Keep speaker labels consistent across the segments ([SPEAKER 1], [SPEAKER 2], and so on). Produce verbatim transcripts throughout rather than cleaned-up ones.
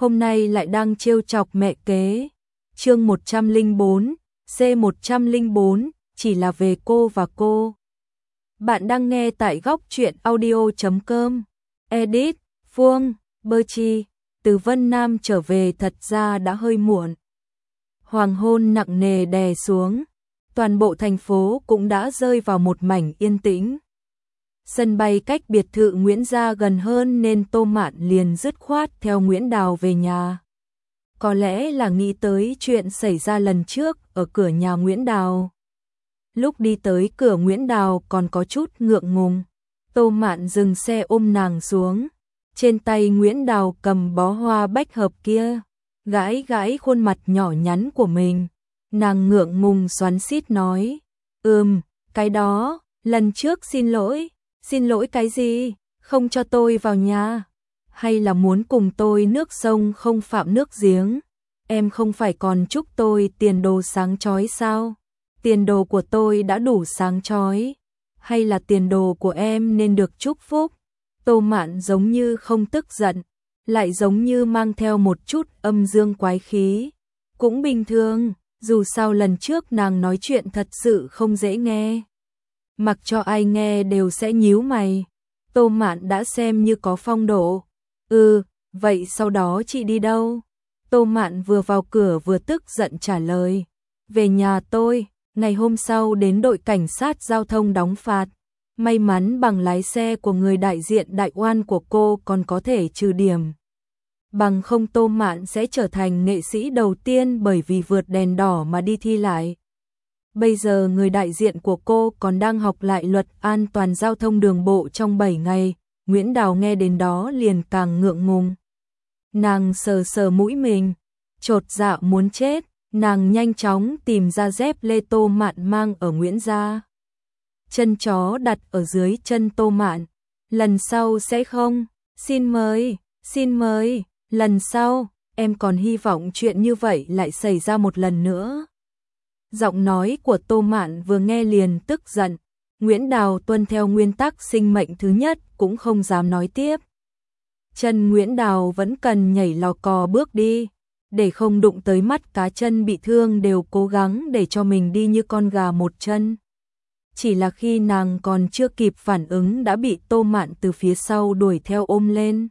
[SPEAKER 1] hôm nay lại đang trêu chọc mẹ kế. Chương một trăm lẻ bốn, C một trăm lẻ bốn, chỉ là về cô và cô. Bạn đang nghe tại góc truyện audio chấm com. Edit, Phương, Berchi, từ Vân Nam trở về thật ra đã hơi muộn. Hoàng hôn nặng nề đè xuống, toàn bộ thành phố cũng đã rơi vào một mảnh yên tĩnh. Sân bay cách biệt thự Nguyễn Gia gần hơn nên Tô Mạn liền dứt khoát theo Nguyễn Đào về nhà. Có lẽ là nghĩ tới chuyện xảy ra lần trước ở cửa nhà Nguyễn Đào. Lúc đi tới cửa Nguyễn Đào còn có chút ngượng ngùng, Tô Mạn dừng xe ôm nàng xuống. Trên tay Nguyễn Đào cầm bó hoa bách hợp kia, gãi gãi khuôn mặt nhỏ nhắn của mình. Nàng ngượng ngùng xoắn xít nói, ừm, cái đó, lần trước xin lỗi. Xin lỗi cái gì, không cho tôi vào nhà? Hay là muốn cùng tôi nước sông không phạm nước giếng? Em không phải còn chúc tôi tiền đồ sáng chói sao? Tiền đồ của tôi đã đủ sáng chói. Hay là tiền đồ của em nên được chúc phúc? Tô Mạn giống như không tức giận, lại giống như mang theo một chút âm dương quái khí. Cũng bình thường, dù sao lần trước nàng nói chuyện thật sự không dễ nghe. Mặc cho ai nghe đều sẽ nhíu mày. Tô Mạn đã xem như có phong độ. Ừ, vậy sau đó chị đi đâu? Tô Mạn vừa vào cửa vừa tức giận trả lời. Về nhà tôi, ngày hôm sau đến đội cảnh sát giao thông đóng phạt. May mắn bằng lái xe của người đại diện đại oan của cô còn có thể trừ điểm. Bằng không Tô Mạn sẽ trở thành nghệ sĩ đầu tiên bởi vì vượt đèn đỏ mà đi thi lại. Bây giờ người đại diện của cô còn đang học lại luật an toàn giao thông đường bộ trong bảy ngày, Nguyễn Đào nghe đến đó liền càng ngượng ngùng. Nàng sờ sờ mũi mình, chột dạ muốn chết, nàng nhanh chóng tìm ra dép lê Tô Mạn mang ở Nguyễn Gia. Chân chó đặt ở dưới chân Tô Mạn, lần sau sẽ không, xin mời, xin mời, lần sau, em còn hy vọng chuyện như vậy lại xảy ra một lần nữa. Giọng nói của Tô Mạn vừa nghe liền tức giận, Nguyễn Đào tuân theo nguyên tắc sinh mệnh thứ nhất cũng không dám nói tiếp. Chân Nguyễn Đào vẫn cần nhảy lò cò bước đi, để không đụng tới mắt cá chân bị thương đều cố gắng để cho mình đi như con gà một chân. Chỉ là khi nàng còn chưa kịp phản ứng đã bị Tô Mạn từ phía sau đuổi theo ôm lên.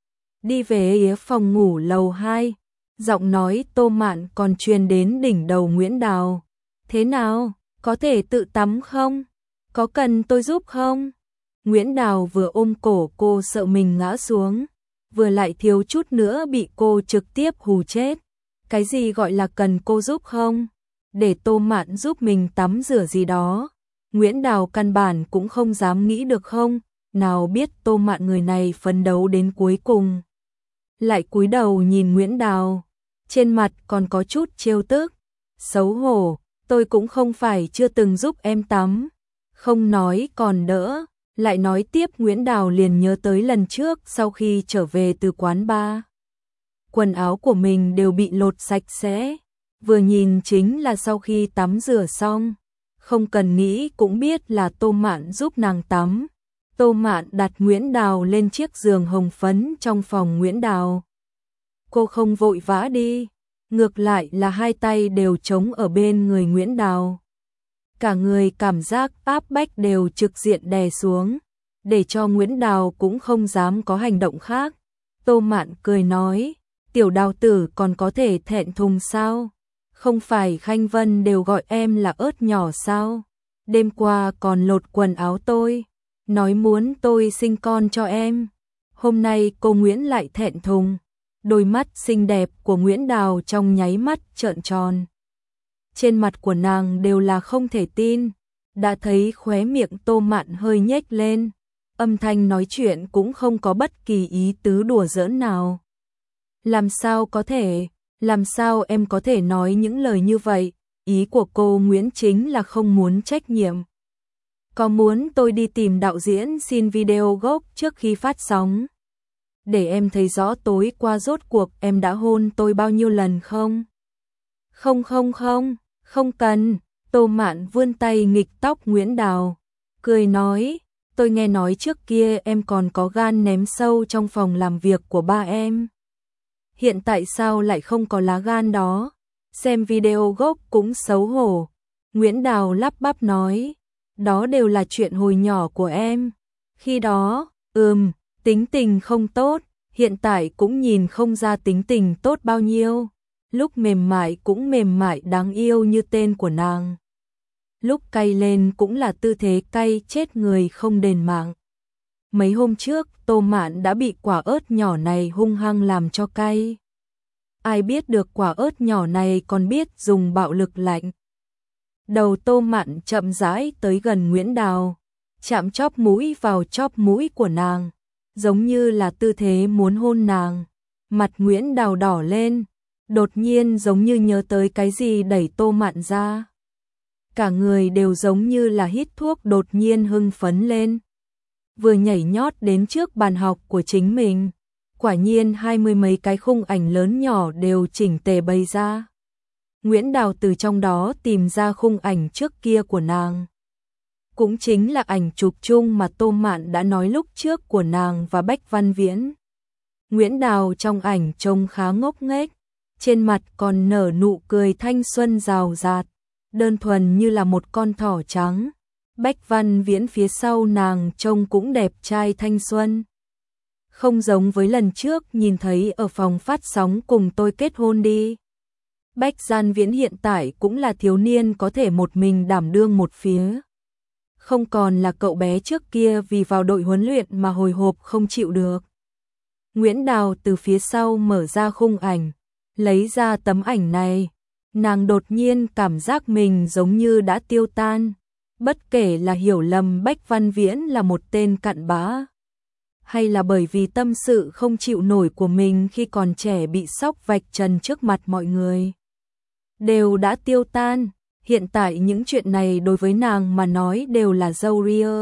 [SPEAKER 1] Đi về phòng ngủ lầu hai, giọng nói Tô Mạn còn truyền đến đỉnh đầu Nguyễn Đào. Thế nào, có thể tự tắm không? Có cần tôi giúp không? Nguyễn Đào vừa ôm cổ cô sợ mình ngã xuống, vừa lại thiếu chút nữa bị cô trực tiếp hù chết. Cái gì gọi là cần cô giúp không? Để Tô Mạn giúp mình tắm rửa gì đó. Nguyễn Đào căn bản cũng không dám nghĩ được không, nào biết Tô Mạn người này phấn đấu đến cuối cùng. Lại cúi đầu nhìn Nguyễn Đào, trên mặt còn có chút trêu tức, xấu hổ. Tôi cũng không phải chưa từng giúp em tắm. Không nói còn đỡ, lại nói tiếp Nguyễn Đào liền nhớ tới lần trước sau khi trở về từ quán bar. Quần áo của mình đều bị lột sạch sẽ, vừa nhìn chính là sau khi tắm rửa xong. Không cần nghĩ cũng biết là Tô Mạn giúp nàng tắm. Tô Mạn đặt Nguyễn Đào lên chiếc giường hồng phấn trong phòng Nguyễn Đào. Cô không vội vã đi. Ngược lại là hai tay đều trống ở bên người Nguyễn Đào. Cả người cảm giác áp bách đều trực diện đè xuống, để cho Nguyễn Đào cũng không dám có hành động khác. Tô Mạn cười nói, tiểu Đào tử còn có thể thẹn thùng sao? Không phải Khanh Vân đều gọi em là ớt nhỏ sao? Đêm qua còn lột quần áo tôi, nói muốn tôi sinh con cho em. Hôm nay cô Nguyễn lại thẹn thùng. Đôi mắt xinh đẹp của Nguyễn Đào trong nháy mắt trợn tròn. Trên mặt của nàng đều là không thể tin, đã thấy khóe miệng Tô Mạn hơi nhếch lên, âm thanh nói chuyện cũng không có bất kỳ ý tứ đùa giỡn nào. Làm sao có thể, làm sao em có thể nói những lời như vậy, ý của cô Nguyễn chính là không muốn trách nhiệm. Có muốn tôi đi tìm đạo diễn xin video gốc trước khi phát sóng? Để em thấy rõ tối qua rốt cuộc em đã hôn tôi bao nhiêu lần không? Không không không, không cần. Tô Mạn vươn tay nghịch tóc Nguyễn Đào, cười nói, tôi nghe nói trước kia em còn có gan ném sâu trong phòng làm việc của ba em. hiện tại sao lại không có lá gan đó, xem video gốc cũng xấu hổ. Nguyễn Đào lắp bắp nói, đó đều là chuyện hồi nhỏ của em. Khi đó, ừm, tính tình không tốt, hiện tại cũng nhìn không ra tính tình tốt bao nhiêu. Lúc mềm mại cũng mềm mại đáng yêu như tên của nàng. Lúc cay lên cũng là tư thế cay chết người không đền mạng. Mấy hôm trước, Tô Mạn đã bị quả ớt nhỏ này hung hăng làm cho cay. Ai biết được quả ớt nhỏ này còn biết dùng bạo lực lạnh. Đầu Tô Mạn chậm rãi tới gần Nguyễn Đào, chạm chóp mũi vào chóp mũi của nàng, giống như là tư thế muốn hôn nàng. Mặt Nguyễn Đào đỏ lên, đột nhiên giống như nhớ tới cái gì đẩy Tô Mạn ra. Cả người đều giống như là hít thuốc đột nhiên hưng phấn lên. Vừa nhảy nhót đến trước bàn học của chính mình, quả nhiên hai mươi mấy cái khung ảnh lớn nhỏ đều chỉnh tề bày ra. Nguyễn Đào từ trong đó tìm ra khung ảnh trước kia của nàng. Cũng chính là ảnh chụp chung mà Tô Mạn đã nói lúc trước của nàng và Bách Văn Viễn. Nguyễn Đào trong ảnh trông khá ngốc nghếch, trên mặt còn nở nụ cười thanh xuân rào rạt, đơn thuần như là một con thỏ trắng. Bách Văn Viễn phía sau nàng trông cũng đẹp trai thanh xuân. Không giống với lần trước nhìn thấy ở phòng phát sóng cùng tôi kết hôn đi. Bách Văn Viễn hiện tại cũng là thiếu niên có thể một mình đảm đương một phía. Không còn là cậu bé trước kia vì vào đội huấn luyện mà hồi hộp không chịu được. Nguyễn Đào từ phía sau mở ra khung ảnh, lấy ra tấm ảnh này. Nàng đột nhiên cảm giác mình giống như đã tiêu tan. Bất kể là hiểu lầm Bách Văn Viễn là một tên cặn bã, hay là bởi vì tâm sự không chịu nổi của mình khi còn trẻ bị sóc vạch trần trước mặt mọi người, đều đã tiêu tan. Hiện tại những chuyện này đối với nàng mà nói đều là râu ria.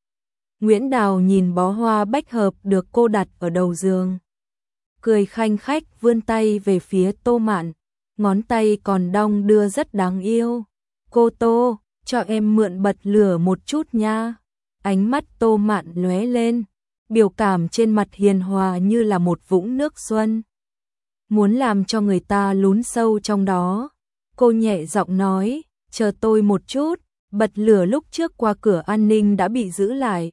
[SPEAKER 1] Nguyễn Đào nhìn bó hoa bách hợp được cô đặt ở đầu giường, cười khanh khách vươn tay về phía Tô Mạn, ngón tay còn đong đưa rất đáng yêu. Cô Tô, cho em mượn bật lửa một chút nha. Ánh mắt Tô Mạn lóe lên, biểu cảm trên mặt hiền hòa như là một vũng nước xuân. Muốn làm cho người ta lún sâu trong đó. Cô nhẹ giọng nói, chờ tôi một chút, bật lửa lúc trước qua cửa an ninh đã bị giữ lại.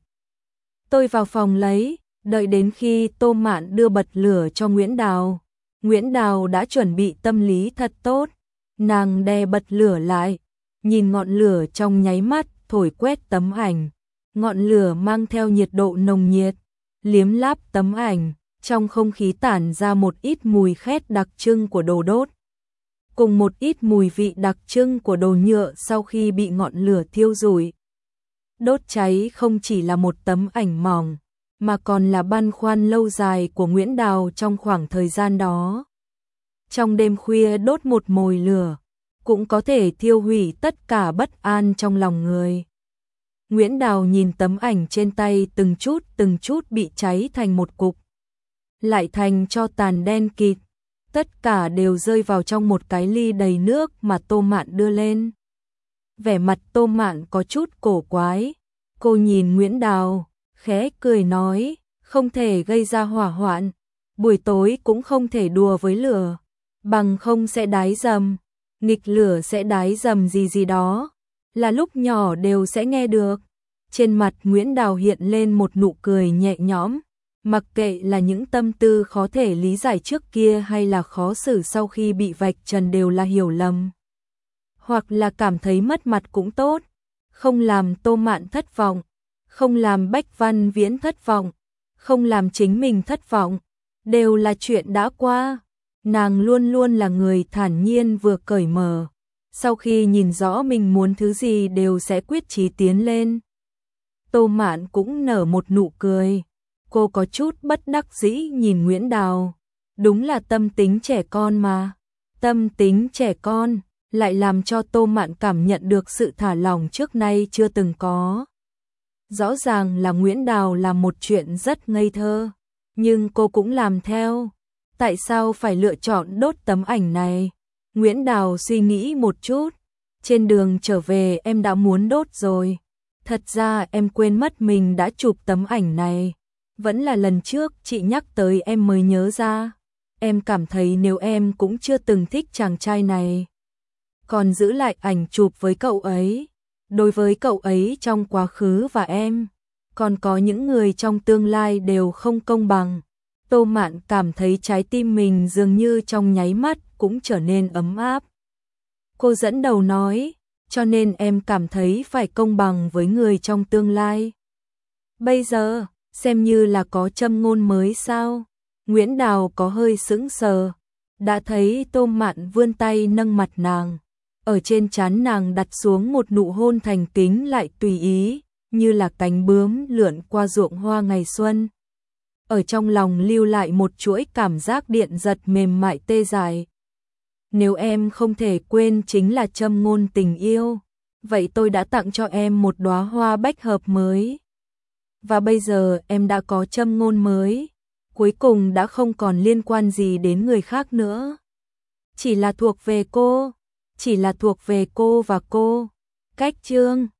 [SPEAKER 1] Tôi vào phòng lấy, đợi đến khi Tô Mạn đưa bật lửa cho Nguyễn Đào. Nguyễn Đào đã chuẩn bị tâm lý thật tốt. Nàng đè bật lửa lại, nhìn ngọn lửa trong nháy mắt thổi quét tấm ảnh. Ngọn lửa mang theo nhiệt độ nồng nhiệt, liếm láp tấm ảnh, trong không khí tản ra một ít mùi khét đặc trưng của đồ đốt, cùng một ít mùi vị đặc trưng của đồ nhựa sau khi bị ngọn lửa thiêu rụi. Đốt cháy không chỉ là một tấm ảnh mỏng, mà còn là băn khoăn lâu dài của Nguyễn Đào trong khoảng thời gian đó. Trong đêm khuya đốt một mồi lửa, cũng có thể thiêu hủy tất cả bất an trong lòng người. Nguyễn Đào nhìn tấm ảnh trên tay từng chút từng chút bị cháy thành một cục, lại thành cho tàn đen kịt, tất cả đều rơi vào trong một cái ly đầy nước mà Tô Mạn đưa lên. Vẻ mặt Tô Mạn có chút cổ quái, cô nhìn Nguyễn Đào, khẽ cười nói, không thể gây ra hỏa hoạn, buổi tối cũng không thể đùa với lửa, bằng không sẽ đái dầm, nghịch lửa sẽ đái dầm gì gì đó, là lúc nhỏ đều sẽ nghe được. Trên mặt Nguyễn Đào hiện lên một nụ cười nhẹ nhõm, mặc kệ là những tâm tư khó thể lý giải trước kia hay là khó xử sau khi bị vạch trần đều là hiểu lầm, hoặc là cảm thấy mất mặt cũng tốt, không làm Tô Mạn thất vọng, không làm Bách Văn Viễn thất vọng, không làm chính mình thất vọng, đều là chuyện đã qua. Nàng luôn luôn là người thản nhiên vừa cởi mở, sau khi nhìn rõ mình muốn thứ gì đều sẽ quyết chí tiến lên. Tô Mạn cũng nở một nụ cười, cô có chút bất đắc dĩ nhìn Nguyễn Đào, đúng là tâm tính trẻ con mà. Tâm tính trẻ con lại làm cho Tô Mạn cảm nhận được sự thả lỏng trước nay chưa từng có. Rõ ràng là Nguyễn Đào làm một chuyện rất ngây thơ, nhưng cô cũng làm theo. Tại sao phải lựa chọn đốt tấm ảnh này? Nguyễn Đào suy nghĩ một chút, trên đường trở về em đã muốn đốt rồi. Thật ra em quên mất mình đã chụp tấm ảnh này, vẫn là lần trước chị nhắc tới em mới nhớ ra. em cảm thấy nếu em cũng chưa từng thích chàng trai này, còn giữ lại ảnh chụp với cậu ấy, đối với cậu ấy trong quá khứ và em, còn có những người trong tương lai đều không công bằng. Tô Mạn cảm thấy trái tim mình dường như trong nháy mắt cũng trở nên ấm áp. Cô dẫn đầu nói, cho nên em cảm thấy phải công bằng với người trong tương lai. Bây giờ, xem như là có châm ngôn mới sao? Nguyễn Đào có hơi sững sờ, đã thấy Tô Mạn vươn tay nâng mặt nàng, ở trên trán nàng đặt xuống một nụ hôn thành kính lại tùy ý, như là cánh bướm lượn qua ruộng hoa ngày xuân. Ở trong lòng lưu lại một chuỗi cảm giác điện giật mềm mại tê dại. Nếu em không thể quên chính là châm ngôn tình yêu, vậy tôi đã tặng cho em một đóa hoa bách hợp mới. Và bây giờ em đã có châm ngôn mới, cuối cùng đã không còn liên quan gì đến người khác nữa. Chỉ là thuộc về cô, chỉ là thuộc về cô và cô. Cách chương